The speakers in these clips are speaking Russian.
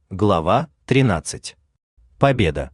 Глава 13. Победа.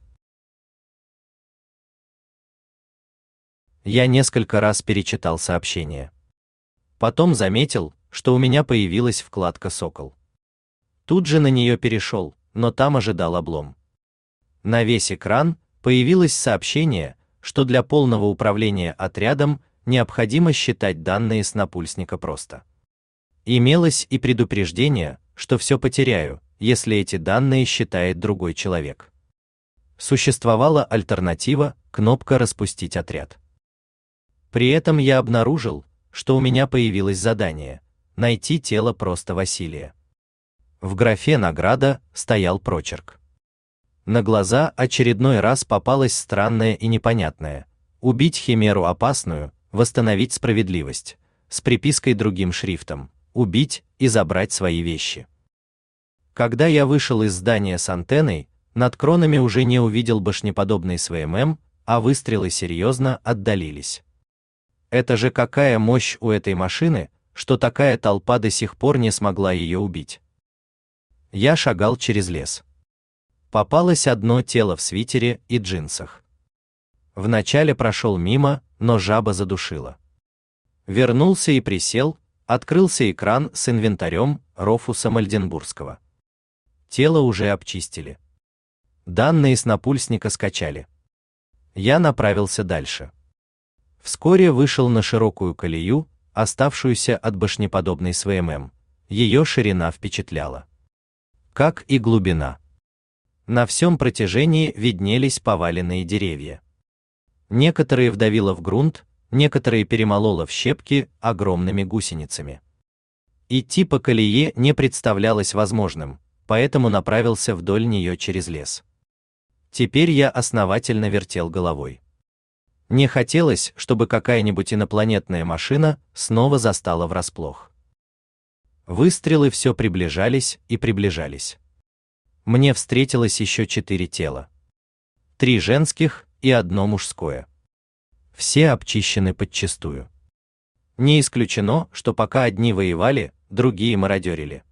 Я несколько раз перечитал сообщение. Потом заметил, что у меня появилась вкладка «Сокол». Тут же на нее перешел, но там ожидал облом. На весь экран появилось сообщение, что для полного управления отрядом необходимо считать данные с напульсника просто. Имелось и предупреждение, что все потеряю, если эти данные считает другой человек. Существовала альтернатива, кнопка «Распустить отряд». При этом я обнаружил, что у меня появилось задание найти тело просто Василия. В графе «Награда» стоял прочерк. На глаза очередной раз попалось странное и непонятное: убить химеру опасную, восстановить справедливость, с припиской другим шрифтом: убить и забрать свои вещи. Когда я вышел из здания с антенной, над кронами уже не увидел башнеподобный СВМ, а выстрелы серьезно отдалились. Это же какая мощь у этой машины, что такая толпа до сих пор не смогла ее убить. Я шагал через лес. Попалось одно тело в свитере и джинсах. Вначале прошел мимо, но жаба задушила. Вернулся и присел, открылся экран с инвентарем Рофуса Мальденбургского. Тело уже обчистили. Данные с напульсника скачали. Я направился дальше. Вскоре вышел на широкую колею, оставшуюся от башнеподобной СВМ. Ее ширина впечатляла. Как и глубина. На всем протяжении виднелись поваленные деревья. Некоторые вдавило в грунт, некоторые перемололо в щепки огромными гусеницами. Идти по колее не представлялось возможным, поэтому направился вдоль нее через лес. Теперь я основательно вертел головой. Не хотелось, чтобы какая-нибудь инопланетная машина снова застала врасплох. Выстрелы все приближались и приближались. Мне встретилось еще 4 тела. 3 женских и 1 мужское. Все обчищены подчистую. Не исключено, что пока одни воевали, другие мародерили.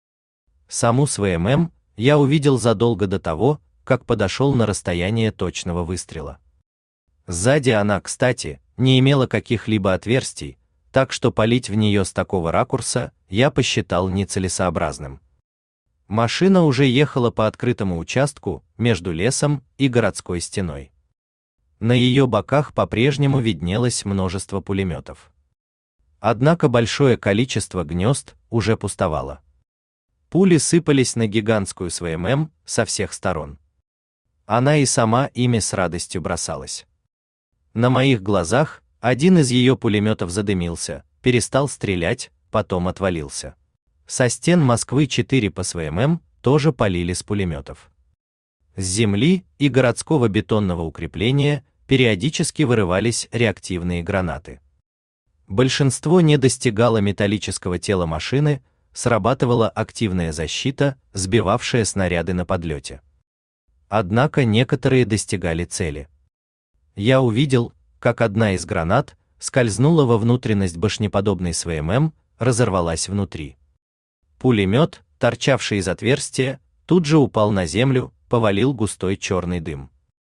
Саму СВМ я увидел задолго до того, как подошел на расстояние точного выстрела. Сзади она, кстати, не имела каких-либо отверстий, так что палить в нее с такого ракурса я посчитал нецелесообразным. Машина уже ехала по открытому участку между лесом и городской стеной. На ее боках по-прежнему виднелось множество пулеметов. Однако большое количество гнезд уже пустовало. Пули сыпались на гигантскую СВМ со всех сторон. Она и сама ими с радостью бросалась. На моих глазах один из ее пулеметов задымился, перестал стрелять, потом отвалился. Со стен Москвы-4 по СВМ тоже палили с пулеметов. С земли и городского бетонного укрепления периодически вырывались реактивные гранаты. Большинство не достигало металлического тела машины, срабатывала активная защита, сбивавшая снаряды на подлете. Однако некоторые достигали цели. Я увидел, как одна из гранат скользнула во внутренность башнеподобной СВМ, разорвалась внутри. Пулемет, торчавший из отверстия, тут же упал на землю, повалил густой черный дым.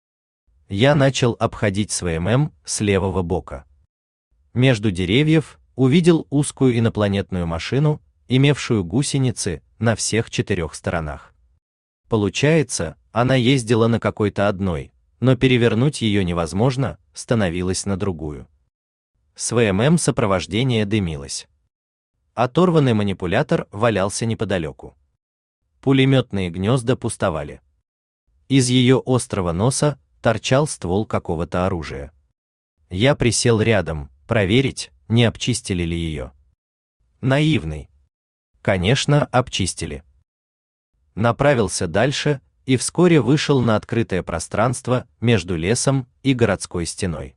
Я начал обходить СВМ с левого бока. Между деревьев увидел узкую инопланетную машину, имевшую гусеницы на всех 4 сторонах. Получается, она ездила на какой-то одной, но перевернуть ее невозможно, становилась на другую. СВМ сопровождение дымилось. Оторванный манипулятор валялся неподалеку. Пулеметные гнезда пустовали. Из ее острого носа торчал ствол какого-то оружия. Я присел рядом, проверить, не обчистили ли ее. Наивный. Конечно, обчистили. Направился дальше и вскоре вышел на открытое пространство между лесом и городской стеной.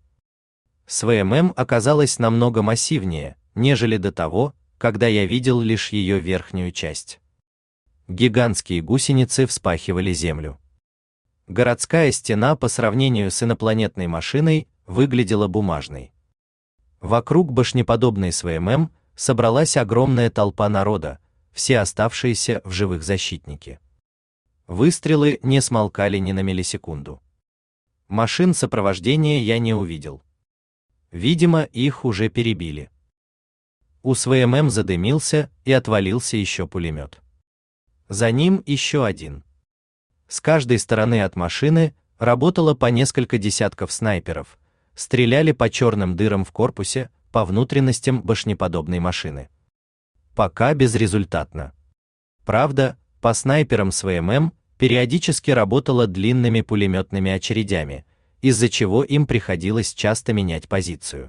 СВМ оказалась намного массивнее, нежели до того, когда я видел лишь ее верхнюю часть. Гигантские гусеницы вспахивали землю. Городская стена по сравнению с инопланетной машиной выглядела бумажной. Вокруг башнеподобной СВМ собралась огромная толпа народа, все оставшиеся в живых защитники. Выстрелы не смолкали ни на миллисекунду. Машин сопровождения я не увидел. Видимо, их уже перебили. У СВМ задымился и отвалился еще пулемет. За ним еще один. С каждой стороны от машины работало по несколько десятков снайперов, стреляли по черным дырам в корпусе, по внутренностям башнеподобной машины. Пока безрезультатно. Правда, по снайперам СВМ периодически работала длинными пулеметными очередями, из-за чего им приходилось часто менять позицию.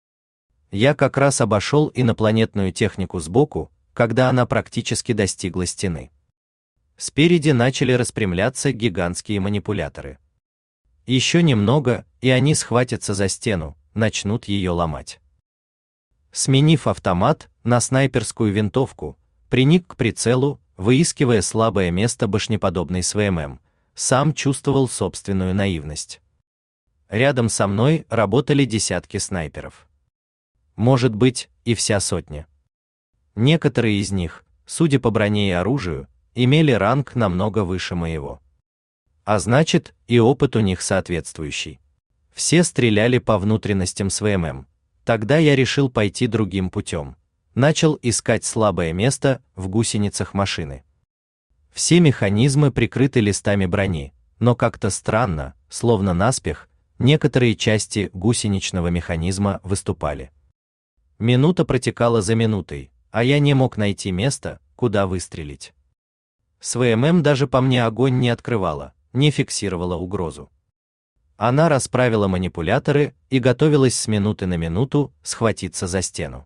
Я как раз обошел инопланетную технику сбоку, когда она практически достигла стены. Спереди начали распрямляться гигантские манипуляторы. Еще немного, и они схватятся за стену, начнут ее ломать. Сменив автомат на снайперскую винтовку, приник к прицелу, выискивая слабое место башнеподобной СВМ, сам чувствовал собственную наивность. Рядом со мной работали десятки снайперов. Может быть, и вся сотня. Некоторые из них, судя по броне и оружию, имели ранг намного выше моего. А значит, и опыт у них соответствующий. Все стреляли по внутренностям СВМ. Тогда я решил пойти другим путем. Начал искать слабое место в гусеницах машины. Все механизмы прикрыты листами брони, но как-то странно, словно наспех, некоторые части гусеничного механизма выступали. Минута протекала за минутой, а я не мог найти место, куда выстрелить. СВМ даже по мне огонь не открывала, не фиксировала угрозу. Она расправила манипуляторы и готовилась с минуты на минуту схватиться за стену.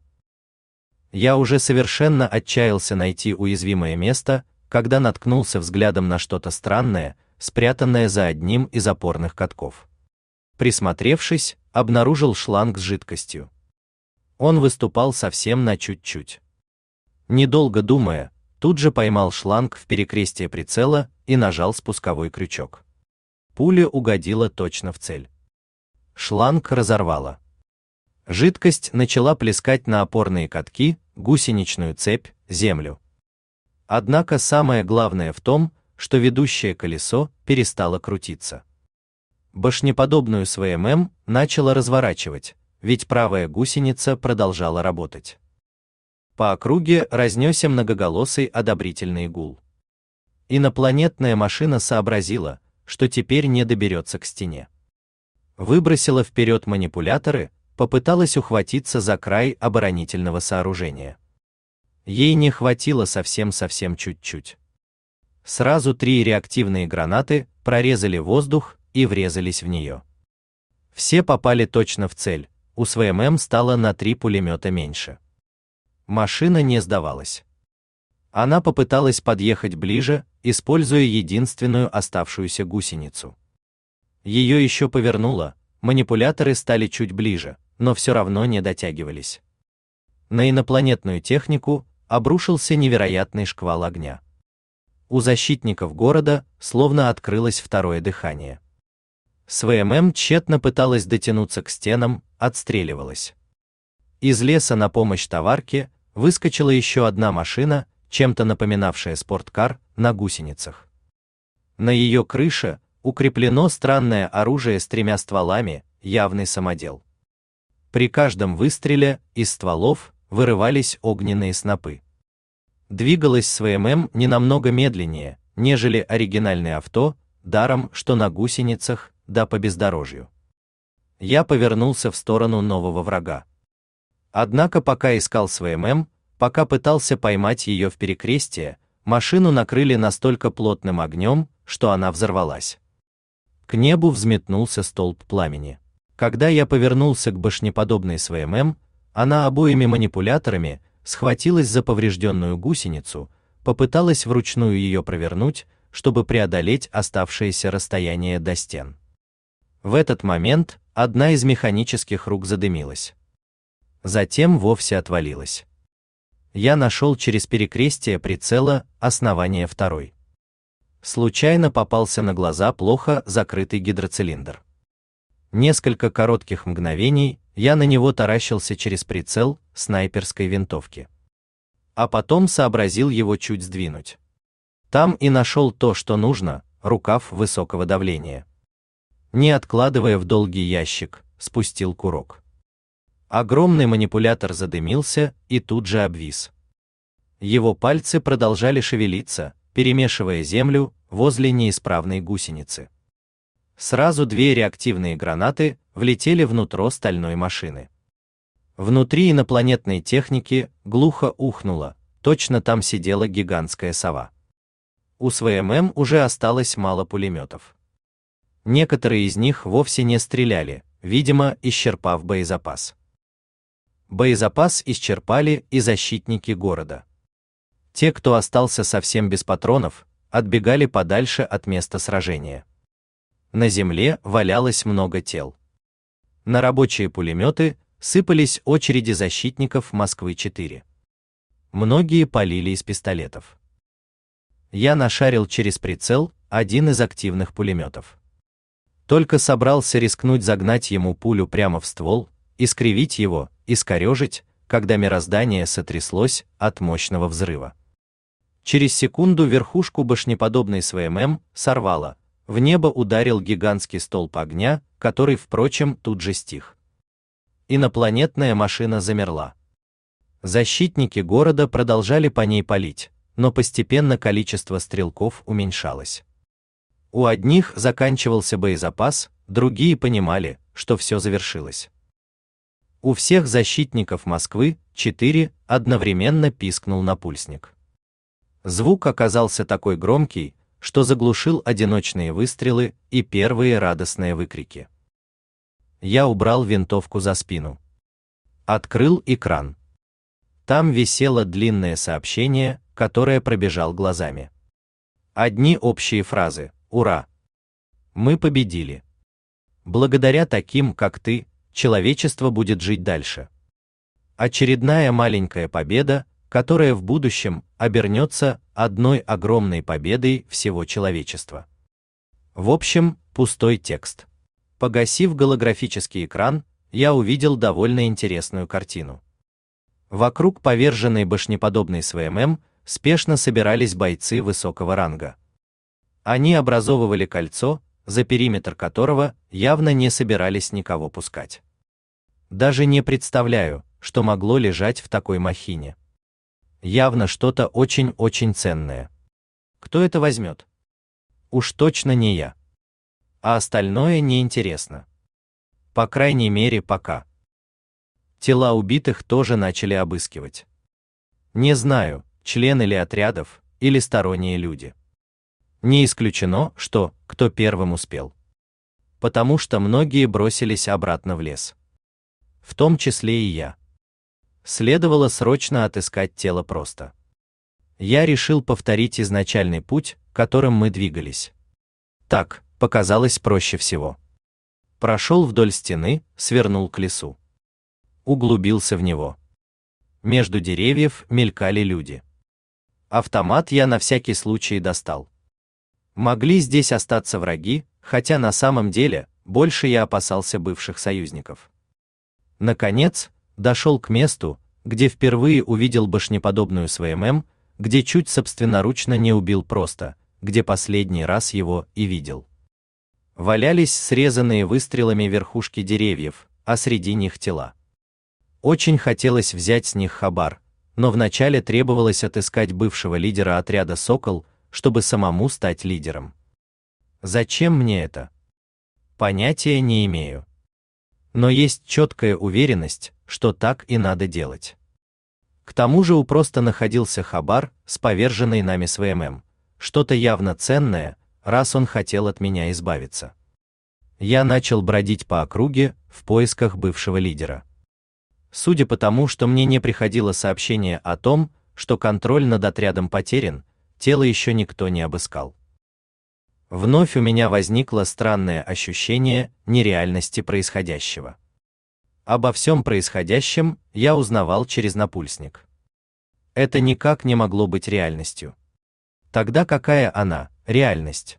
Я уже совершенно отчаялся найти уязвимое место, когда наткнулся взглядом на что-то странное, спрятанное за одним из опорных катков. Присмотревшись, обнаружил шланг с жидкостью. Он выступал совсем на чуть-чуть. Недолго думая, тут же поймал шланг в перекрестие прицела и нажал спусковой крючок. Пуля угодила точно в цель. Шланг разорвало. Жидкость начала плескать на опорные катки, гусеничную цепь, землю. Однако самое главное в том, что ведущее колесо перестало крутиться. Башнеподобную СВМ начало разворачивать, ведь правая гусеница продолжала работать. По округе разнесся многоголосый одобрительный гул. Инопланетная машина сообразила, что теперь не доберется к стене. Выбросила вперед манипуляторы, попыталась ухватиться за край оборонительного сооружения. Ей не хватило совсем чуть-чуть. Сразу 3 реактивные гранаты прорезали воздух и врезались в нее. Все попали точно в цель, у СВМ стало на 3 пулемета меньше. Машина не сдавалась. Она попыталась подъехать ближе, используя единственную оставшуюся гусеницу. Ее еще повернуло, манипуляторы стали чуть ближе, но все равно не дотягивались. На инопланетную технику обрушился невероятный шквал огня. У защитников города словно открылось второе дыхание. СВМ тщетно пыталась дотянуться к стенам, отстреливалась. Из леса на помощь товарке выскочила еще одна машина, чем-то напоминавшая спорткар, на гусеницах. На ее крыше укреплено странное оружие с 3 стволами, явный самодел. При каждом выстреле из стволов вырывались огненные снопы. Двигалась СВМ не намного медленнее, нежели оригинальное авто, даром, что на гусеницах, да по бездорожью. Я повернулся в сторону нового врага. Однако пока искал СВМ, пока пытался поймать ее в перекрестие, машину накрыли настолько плотным огнем, что она взорвалась. К небу взметнулся столб пламени. Когда я повернулся к башнеподобной СВМ, она обоими манипуляторами схватилась за поврежденную гусеницу, попыталась вручную ее провернуть, чтобы преодолеть оставшееся расстояние до стен. В этот момент одна из механических рук задымилась. Затем вовсе отвалилась. Я нашел через перекрестие прицела основание второй. Случайно попался на глаза плохо закрытый гидроцилиндр. Несколько коротких мгновений я на него таращился через прицел снайперской винтовки. А потом сообразил его чуть сдвинуть. Там и нашел то, что нужно, рукав высокого давления. Не откладывая в долгий ящик, спустил курок. Огромный манипулятор задымился и тут же обвис. Его пальцы продолжали шевелиться, перемешивая землю возле неисправной гусеницы. Сразу две реактивные гранаты влетели внутрь стальной машины. Внутри инопланетной техники глухо ухнуло, точно там сидела гигантская сова. У СВМ уже осталось мало пулеметов. Некоторые из них вовсе не стреляли, видимо, исчерпав боезапас. Боезапас исчерпали и защитники города. Те, кто остался совсем без патронов, отбегали подальше от места сражения. На земле валялось много тел. На рабочие пулеметы сыпались очереди защитников Москвы-4. Многие палили из пистолетов. Я нашарил через прицел один из активных пулеметов. Только собрался рискнуть загнать ему пулю прямо в ствол, искривить его, искорежить, когда мироздание сотряслось от мощного взрыва. Через секунду верхушку башнеподобной СВМ сорвало, в небо ударил гигантский столб огня, который, впрочем, тут же стих. Инопланетная машина замерла. Защитники города продолжали по ней палить, но постепенно количество стрелков уменьшалось. У одних заканчивался боезапас, другие понимали, что все завершилось. У всех защитников Москвы-4 одновременно пискнул напульсник. Звук оказался такой громкий, что заглушил одиночные выстрелы и первые радостные выкрики. Я убрал винтовку за спину. Открыл экран. Там висело длинное сообщение, которое пробежал глазами. Одни общие фразы: «Ура! Мы победили! Благодаря таким, как ты, человечество будет жить дальше». Очередная маленькая победа, которая в будущем обернется одной огромной победой всего человечества. В общем, пустой текст. Погасив голографический экран, я увидел довольно интересную картину. Вокруг поверженной башнеподобной СВМ спешно собирались бойцы высокого ранга. Они образовывали кольцо, за периметр которого явно не собирались никого пускать. Даже не представляю, что могло лежать в такой махине. Явно что-то очень-очень ценное. Кто это возьмет? Уж точно не я. А остальное неинтересно. По крайней мере, пока. Тела убитых тоже начали обыскивать. Не знаю, члены ли отрядов, или сторонние люди. Не исключено, что кто первым успел. Потому что многие бросились обратно в лес. В том числе и я. Следовало срочно отыскать тело просто. Я решил повторить изначальный путь, которым мы двигались. Так показалось проще всего. Прошел вдоль стены, свернул к лесу. Углубился в него. Между деревьев мелькали люди. Автомат я на всякий случай достал. Могли здесь остаться враги, хотя на самом деле больше я опасался бывших союзников. Наконец, дошел к месту, где впервые увидел башнеподобную СВМ, где чуть собственноручно не убил просто, где последний раз его и видел. Валялись срезанные выстрелами верхушки деревьев, а среди них тела. Очень хотелось взять с них хабар, но вначале требовалось отыскать бывшего лидера отряда «Сокол», чтобы самому стать лидером. Зачем мне это? Понятия не имею. Но есть четкая уверенность, что так и надо делать. К тому же у просто находился хабар с поверженной нами СВМ, что-то явно ценное, раз он хотел от меня избавиться. Я начал бродить по округе в поисках бывшего лидера. Судя по тому, что мне не приходило сообщение о том, что контроль над отрядом потерян, тело еще никто не обыскал. Вновь у меня возникло странное ощущение нереальности происходящего. Обо всем происходящем я узнавал через напульсник. Это никак не могло быть реальностью. Тогда какая она, реальность?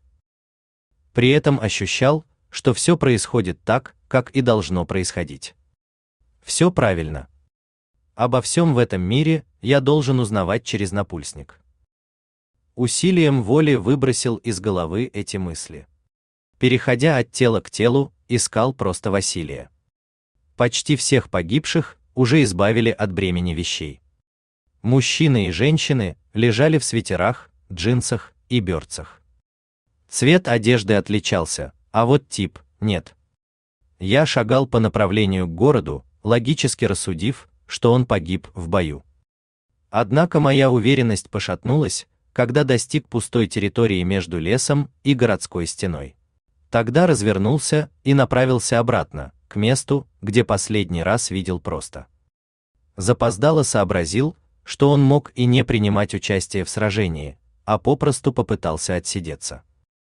При этом ощущал, что все происходит так, как и должно происходить. Все правильно. Обо всем в этом мире я должен узнавать через напульсник. усилием воли выбросил из головы эти мысли. Переходя от тела к телу, искал просто Василия. Почти всех погибших уже избавили от бремени вещей. Мужчины и женщины лежали в свитерах, джинсах и берцах. Цвет одежды отличался, а вот тип – нет. Я шагал по направлению к городу, логически рассудив, что он погиб в бою. Однако моя уверенность пошатнулась, когда достиг пустой территории между лесом и городской стеной. Тогда развернулся и направился обратно, к месту, где последний раз видел просто. Запоздало сообразил, что он мог и не принимать участие в сражении, а попросту попытался отсидеться.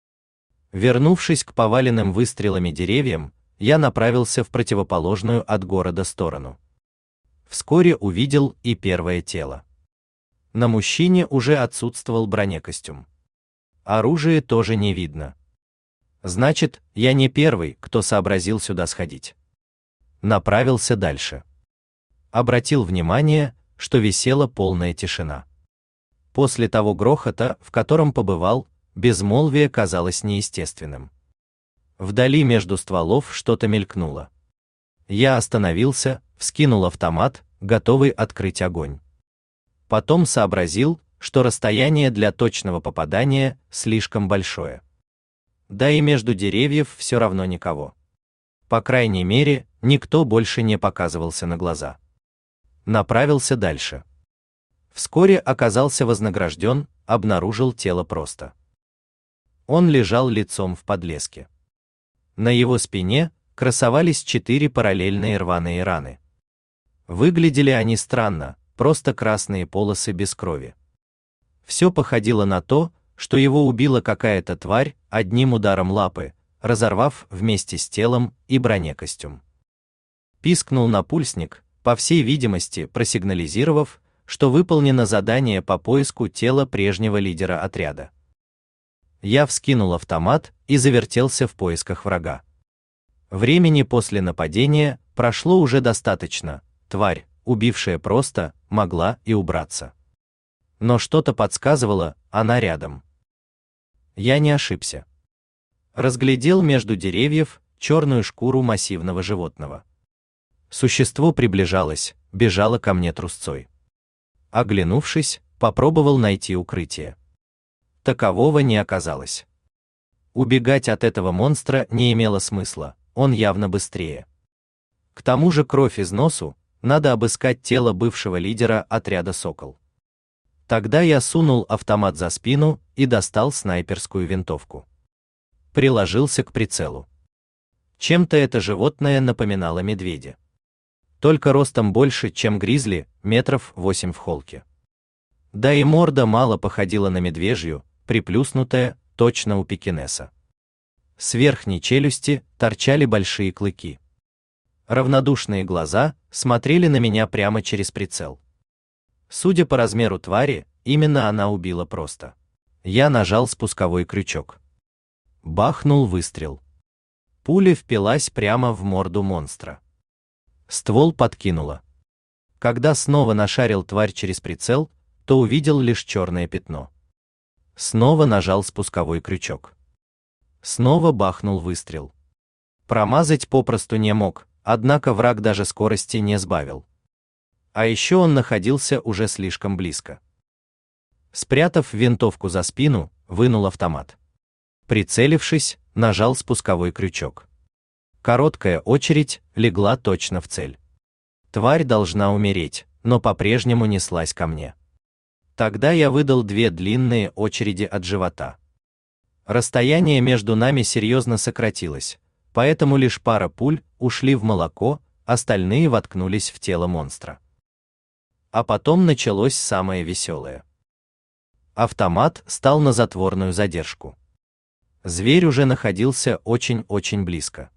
Вернувшись к поваленным выстрелами деревьям, я направился в противоположную от города сторону. Вскоре увидел и первое тело. На мужчине уже отсутствовал бронекостюм. Оружие тоже не видно. Значит, я не первый, кто сообразил сюда сходить. Направился дальше. Обратил внимание, что висела полная тишина. После того грохота, в котором побывал, безмолвие казалось неестественным. Вдали между стволов что-то мелькнуло. Я остановился, вскинул автомат, готовый открыть огонь. Потом сообразил, что расстояние для точного попадания слишком большое. Да и между деревьев все равно никого. По крайней мере, никто больше не показывался на глаза. Направился дальше. Вскоре оказался вознагражден, обнаружил тело просто. Он лежал лицом в подлеске. На его спине красовались 4 параллельные рваные раны. Выглядели они странно, просто красные полосы без крови. Все походило на то, что его убила какая-то тварь одним ударом лапы, разорвав вместе с телом и бронекостюм. Пискнул напульсник, по всей видимости, просигнализировав, что выполнено задание по поиску тела прежнего лидера отряда. Я вскинул автомат и завертелся в поисках врага. Времени после нападения прошло уже достаточно, тварь, убившая просто, могла и убраться. Но что-то подсказывало, она рядом. Я не ошибся. Разглядел между деревьев черную шкуру массивного животного. Существо приближалось, бежало ко мне трусцой. Оглянувшись, попробовал найти укрытие. Такового не оказалось. Убегать от этого монстра не имело смысла, он явно быстрее. К тому же кровь из носу, надо обыскать тело бывшего лидера отряда «Сокол». Тогда я сунул автомат за спину и достал снайперскую винтовку. Приложился к прицелу. Чем-то это животное напоминало медведя. Только ростом больше, чем гризли, 8 метров в холке. Да и морда мало походила на медвежью, приплюснутая, точно у пекинеса. С верхней челюсти торчали большие клыки. Равнодушные глаза смотрели на меня прямо через прицел. Судя по размеру твари, именно она убила просто. Я нажал спусковой крючок. Бахнул выстрел. Пуля впилась прямо в морду монстра. Ствол подкинуло. Когда снова нашарил тварь через прицел, то увидел лишь черное пятно. Снова нажал спусковой крючок. Снова бахнул выстрел. Промазать попросту не мог, однако враг даже скорости не сбавил. А еще он находился уже слишком близко. Спрятав винтовку за спину, вынул автомат. Прицелившись, нажал спусковой крючок. Короткая очередь легла точно в цель. Тварь должна умереть, но по-прежнему неслась ко мне. Тогда я выдал 2 длинные очереди от живота. Расстояние между нами серьезно сократилось, поэтому лишь пара пуль ушли в молоко, остальные воткнулись в тело монстра. А потом началось самое веселое. Автомат стал на затворную задержку. Зверь уже находился очень-очень близко.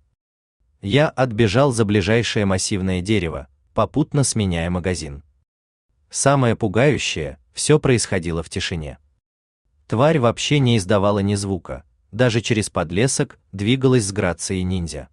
Я отбежал за ближайшее массивное дерево, попутно сменяя магазин. Самое пугающее, все происходило в тишине. Тварь вообще не издавала ни звука, даже через подлесок двигалась с грацией ниндзя.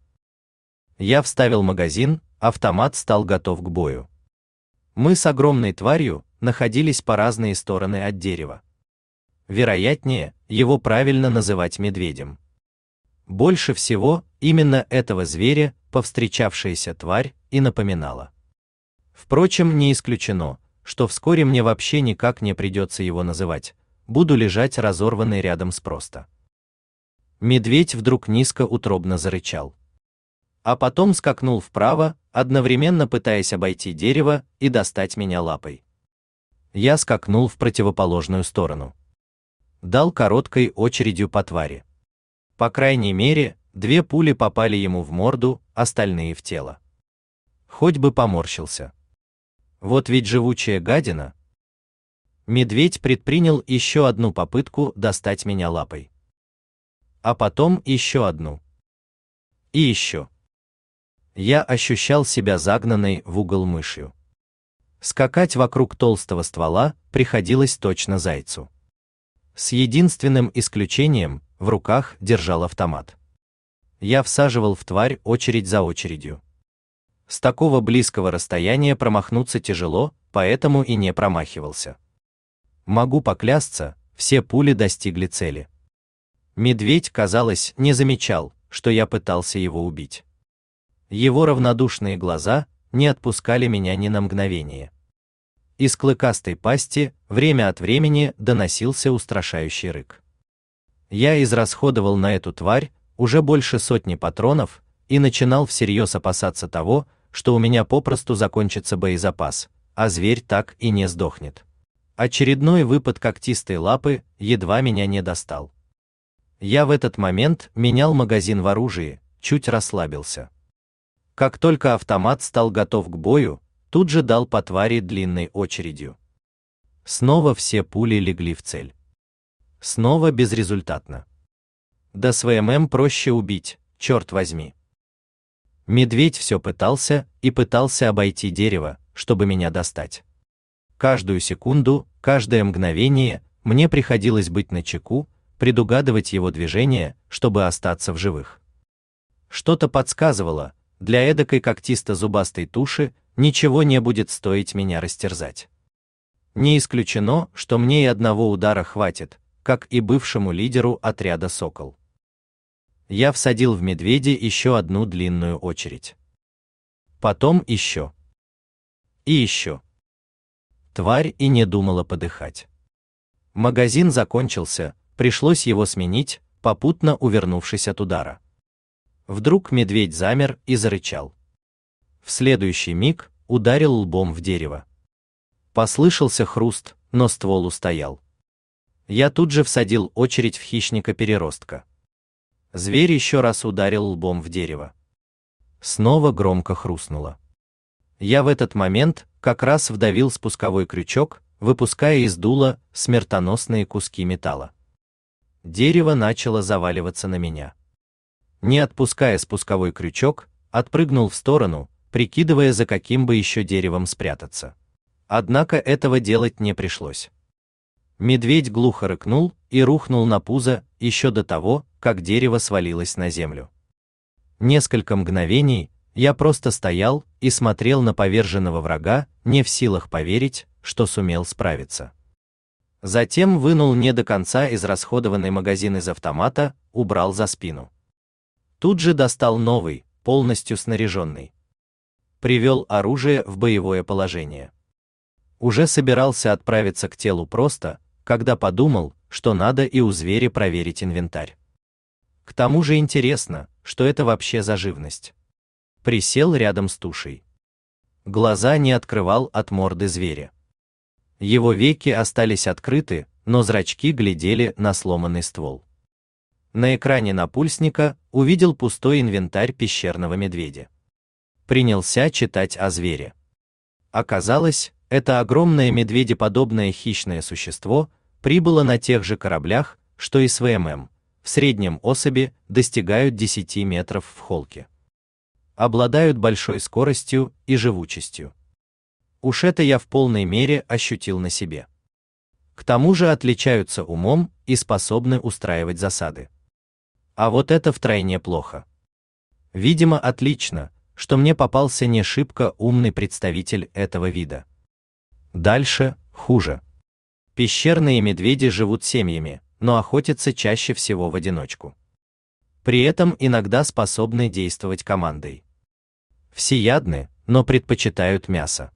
Я вставил магазин, автомат стал готов к бою. Мы с огромной тварью находились по разные стороны от дерева. Вероятнее, его правильно называть медведем. Больше всего именно этого зверя повстречавшаяся тварь и напоминала. Впрочем, не исключено, что вскоре мне вообще никак не придется его называть, буду лежать разорванный рядом с просто. Медведь вдруг низко утробно зарычал. А потом скакнул вправо, одновременно пытаясь обойти дерево и достать меня лапой. Я скакнул в противоположную сторону. Дал короткой очередью по твари. По крайней мере, 2 пули попали ему в морду, остальные в тело. Хоть бы поморщился. Вот ведь живучая гадина. Медведь предпринял еще одну попытку достать меня лапой. А потом еще одну. И еще. Я ощущал себя загнанной в угол мышью. Скакать вокруг толстого ствола приходилось точно зайцу. С единственным исключением, в руках держал автомат. Я всаживал в тварь очередь за очередью. С такого близкого расстояния промахнуться тяжело, поэтому и не промахивался. Могу поклясться, все пули достигли цели. Медведь, казалось, не замечал, что я пытался его убить. Его равнодушные глаза не отпускали меня ни на мгновение. Из клыкастой пасти время от времени доносился устрашающий рык. Я израсходовал на эту тварь уже больше сотни патронов и начинал всерьез опасаться того, что у меня попросту закончится боезапас, а зверь так и не сдохнет. Очередной выпад когтистой лапы едва меня не достал. Я в этот момент менял магазин в оружии, чуть расслабился. Как только автомат стал готов к бою, тут же дал по твари длинной очередью. Снова все пули легли в цель. Снова безрезультатно. Да с ВММ проще убить, черт возьми. Медведь все пытался и пытался обойти дерево, чтобы меня достать. Каждую секунду, каждое мгновение мне приходилось быть начеку, предугадывать его движения, чтобы остаться в живых. Что-то подсказывало, для эдакой когтисто-зубастой туши ничего не будет стоить меня растерзать. Не исключено, что мне и одного удара хватит, как и бывшему лидеру отряда «Сокол». Я всадил в медведя еще одну длинную очередь. Потом еще. И еще. Тварь и не думала подыхать. Магазин закончился, пришлось его сменить, попутно увернувшись от удара. Вдруг медведь замер и зарычал. В следующий миг ударил лбом в дерево. Послышался хруст, но ствол устоял. Я тут же всадил очередь в хищника-переростка. Зверь еще раз ударил лбом в дерево. Снова громко хрустнуло. Я в этот момент как раз вдавил спусковой крючок, выпуская из дула смертоносные куски металла. Дерево начало заваливаться на меня. Не отпуская спусковой крючок, отпрыгнул в сторону, прикидывая, за каким бы еще деревом спрятаться. Однако этого делать не пришлось. Медведь глухо рыкнул и рухнул на пузо еще до того, как дерево свалилось на землю. Несколько мгновений я просто стоял и смотрел на поверженного врага, не в силах поверить, что сумел справиться. Затем вынул не до конца израсходованный магазин из автомата, убрал за спину. Тут же достал новый, полностью снаряженный. Привел оружие в боевое положение. Уже собирался отправиться к телу просто, когда подумал, что надо и у зверя проверить инвентарь. К тому же интересно, что это вообще за живность. Присел рядом с тушей. Глаза не открывал от морды зверя. Его веки остались открыты, но зрачки глядели на сломанный ствол. На экране напульсника увидел пустой инвентарь пещерного медведя. Принялся читать о звере. Оказалось, это огромное медведеподобное хищное существо прибыло на тех же кораблях, что и с ВММ. В среднем особи достигают 10 метров в холке. Обладают большой скоростью и живучестью. Уж это я в полной мере ощутил на себе. К тому же отличаются умом и способны устраивать засады. А вот это втройне плохо. Видимо, отлично, что мне попался не шибко умный представитель этого вида. Дальше хуже. Пещерные медведи живут семьями, но охотятся чаще всего в одиночку. При этом иногда способны действовать командой. Всеядны, но предпочитают мясо.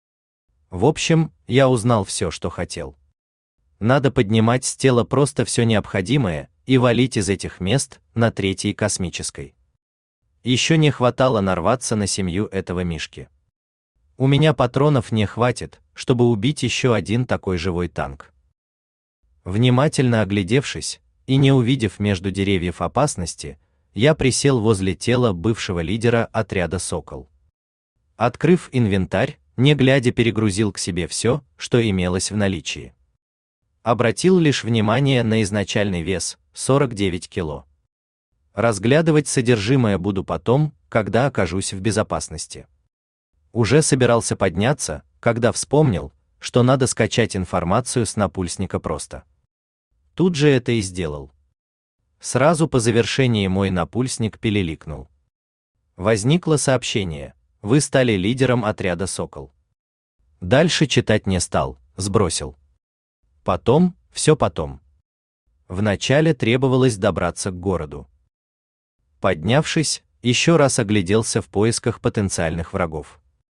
В общем, я узнал все, что хотел. Надо поднимать с тела просто все необходимое и валить из этих мест на третьей космической. Еще не хватало нарваться на семью этого мишки. У меня патронов не хватит, чтобы убить еще один такой живой танк. Внимательно оглядевшись и не увидев между деревьев опасности, я присел возле тела бывшего лидера отряда «Сокол». Открыв инвентарь, не глядя перегрузил к себе все, что имелось в наличии. Обратил лишь внимание на изначальный вес – 49 кило. Разглядывать содержимое буду потом, когда окажусь в безопасности. Уже собирался подняться, когда вспомнил, что надо скачать информацию с напульсника просто. Тут же это и сделал. Сразу по завершении мой напульсник пилиликнул. Возникло сообщение: вы стали лидером отряда «Сокол». Дальше читать не стал, сбросил. Потом, все потом. Вначале требовалось добраться к городу. Поднявшись, еще раз огляделся в поисках потенциальных врагов.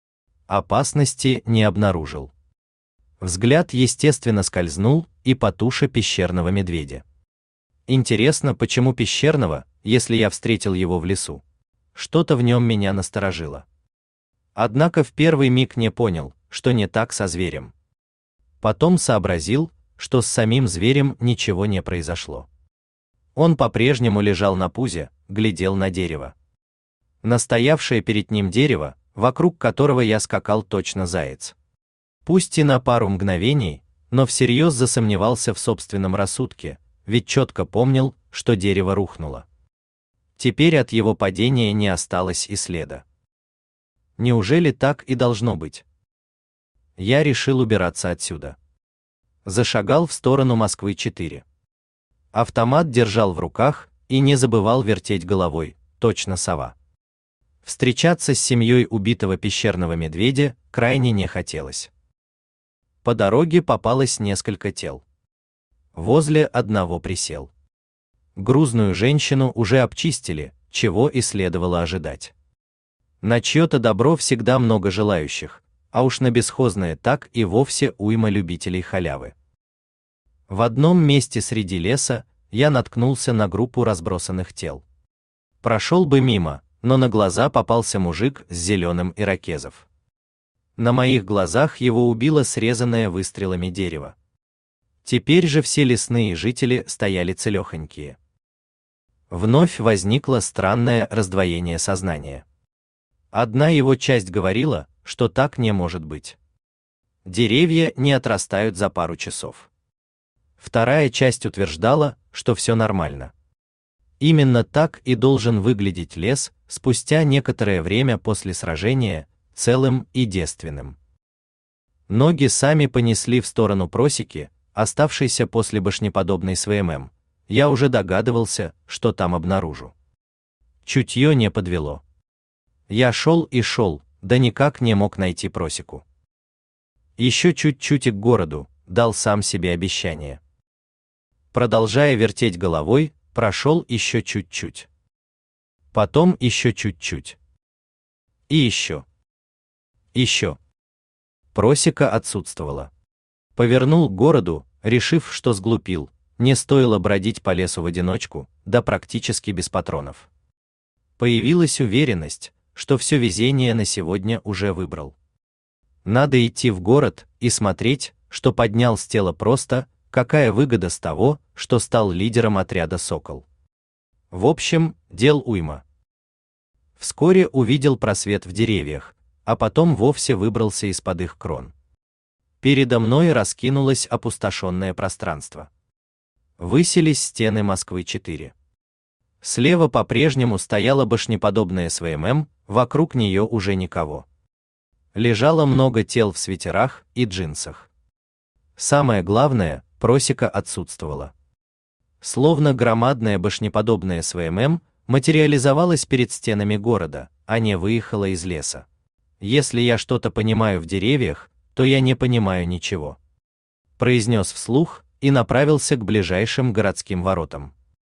Опасности не обнаружил. Взгляд естественно скользнул и по туше пещерного медведя. Интересно, почему пещерного, если я встретил его в лесу? Что-то в нем меня насторожило. Однако в первый миг не понял, что не так со зверем. Потом сообразил, что с самим зверем ничего не произошло. Он по-прежнему лежал на пузе, глядел на дерево. Настоявшее перед ним дерево, вокруг которого я скакал точно заяц. Пусть и на пару мгновений, но всерьез засомневался в собственном рассудке, ведь четко помнил, что дерево рухнуло. Теперь от его падения не осталось и следа. Неужели так и должно быть? Я решил убираться отсюда. Зашагал в сторону Москвы-4. Автомат держал в руках и не забывал вертеть головой, точно сова. Встречаться с семьей убитого пещерного медведя крайне не хотелось. По дороге попалось несколько тел. Возле одного присел. Грузную женщину уже обчистили, чего и следовало ожидать. На чье-то добро всегда много желающих, а уж на бесхозное так и вовсе уйма любителей халявы. В одном месте среди леса я наткнулся на группу разбросанных тел. Прошел бы мимо, но на глаза попался мужик с зеленым ирокезов. На моих глазах его убило срезанное выстрелами дерево. Теперь же все лесные жители стояли целехонькие. Вновь возникло странное раздвоение сознания. Одна его часть говорила, что так не может быть. Деревья не отрастают за пару часов. Вторая часть утверждала, что все нормально. Именно так и должен выглядеть лес спустя некоторое время после сражения, целым и девственным. Ноги сами понесли в сторону просеки, оставшейся после башнеподобной СВМ. Я уже догадывался, что там обнаружу. Чутье не подвело. Я шел и шел, да никак не мог найти просеку. Еще чуть-чуть и к городу, дал сам себе обещание. Продолжая вертеть головой, прошел еще чуть-чуть. Потом еще чуть-чуть. И еще. Еще. Просека отсутствовала. Повернул к городу, решив, что сглупил, не стоило бродить по лесу в одиночку, да практически без патронов. Появилась уверенность, что все везение на сегодня уже выбрал. Надо идти в город и смотреть, что поднял с тела просто, какая выгода с того, что стал лидером отряда «Сокол». В общем, дел уйма. Вскоре увидел просвет в деревьях, а потом вовсе выбрался из-под их крон. Передо мной раскинулось опустошенное пространство. Высились стены Москвы-4. Слева по-прежнему стояла башнеподобная СВМ, вокруг нее уже никого. Лежало много тел в свитерах и джинсах. Самое главное, просека отсутствовала. Словно громадная башнеподобная СВМ материализовалась перед стенами города, а не выехала из леса. Если я что-то понимаю в деревьях, то я не понимаю ничего. произнес вслух и направился к ближайшим городским воротам.